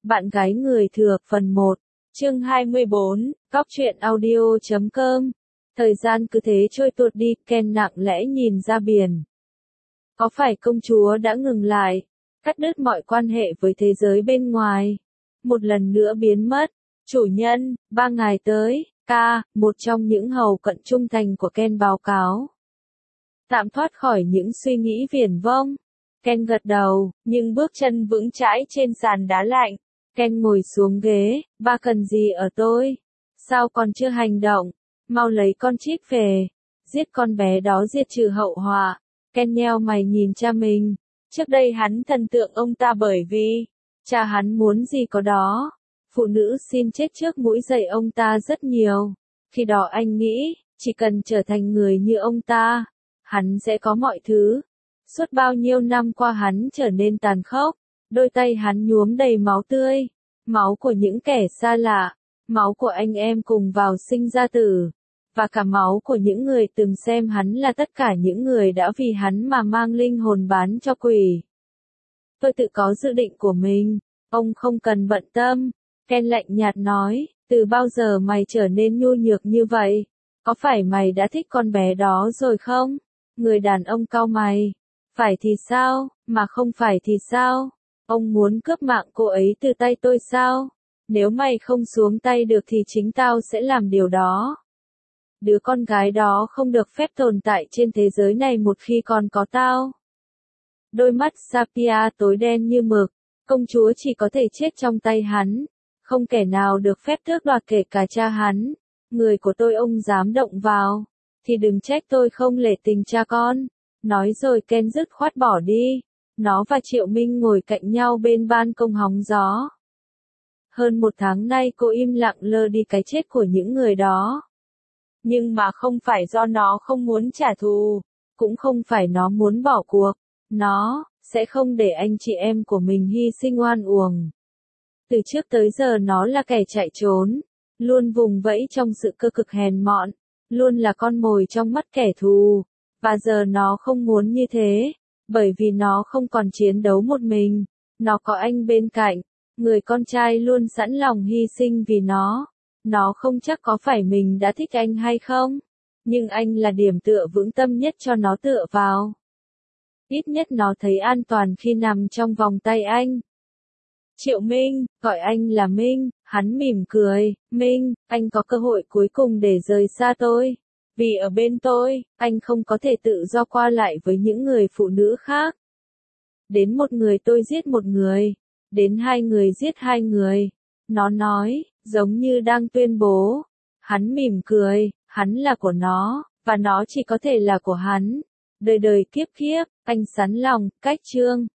Bạn gái người thừa phần 1, chương 24, Cóc truyện audio.com. Thời gian cứ thế trôi tuột đi, Ken lặng lẽ nhìn ra biển. Có phải công chúa đã ngừng lại, cắt đứt mọi quan hệ với thế giới bên ngoài? Một lần nữa biến mất. Chủ nhân, 3 ngày tới, một trong những hầu cận trung thành của Ken báo cáo. Tạm thoát khỏi những suy nghĩ viển vông. Ken gật đầu, nhưng bước chân vững chãi trên sàn đá lạnh. Ken ngồi xuống ghế, ba cần gì ở tôi? Sao còn chưa hành động? Mau lấy con chip về. Giết con bé đó diệt trừ hậu họa. Ken nheo mày nhìn cha mình. Trước đây hắn thần tượng ông ta bởi vì cha hắn muốn gì có đó. Phụ nữ xin chết trước mũi giày ông ta rất nhiều. Khi đó anh nghĩ, chỉ cần trở thành người như ông ta, hắn sẽ có mọi thứ. Suốt bao nhiêu năm qua hắn trở nên tàn khốc. Đôi tay hắn nhuốm đầy máu tươi. Máu của những kẻ xa lạ. Máu của anh em cùng vào sinh ra tử. Và cả máu của những người từng xem hắn là tất cả những người đã vì hắn mà mang linh hồn bán cho quỷ. Tôi tự có dự định của mình. Ông không cần bận tâm. Ken lạnh nhạt nói, từ bao giờ mày trở nên nhu nhược như vậy? Có phải mày đã thích con bé đó rồi không? Người đàn ông cau mày. Phải thì sao, mà không phải thì sao? Ông muốn cướp mạng cô ấy từ tay tôi sao? Nếu mày không xuống tay được thì chính tao sẽ làm điều đó. Đứa con gái đó không được phép tồn tại trên thế giới này một khi còn có tao. Đôi mắt Sapphire tối đen như mực. Công chúa chỉ có thể chết trong tay hắn. Không kẻ nào được phép tước đoạt kể cả cha hắn. Người của tôi ông dám động vào. Thì đừng trách tôi không lể tình cha con. Nói rồi Ken dứt khoát bỏ đi. Nó và Triệu Minh ngồi cạnh nhau bên ban công hóng gió. Hơn 1 tháng nay cô im lặng lơ đi cái chết của những người đó. Nhưng mà không phải do nó không muốn trả thù. Cũng không phải nó muốn bỏ cuộc. Nó sẽ không để anh chị em của mình hy sinh oan uổng. Từ trước tới giờ nó là kẻ chạy trốn. Luôn vùng vẫy trong sự cơ cực hèn mọn. Luôn là con mồi trong mắt kẻ thù. Và giờ nó không muốn như thế. Bởi vì nó không còn chiến đấu một mình. Nó có anh bên cạnh. Người con trai luôn sẵn lòng hy sinh vì nó. Nó không chắc có phải mình đã thích anh hay không. Nhưng anh là điểm tựa vững tâm nhất cho nó tựa vào. Ít nhất nó thấy an toàn khi nằm trong vòng tay anh. Triệu Minh, gọi anh là Minh, hắn mỉm cười. Minh, anh có cơ hội cuối cùng để rời xa tôi. Vì ở bên tôi, anh không có thể tự do qua lại với những người phụ nữ khác. Đến một người tôi giết một người. Đến 2 người giết 2 người. Nó nói, giống như đang tuyên bố. Hắn mỉm cười, hắn là của nó, và nó chỉ có thể là của hắn. Đời đời kiếp kiếp, anh sắn lòng, cách chương.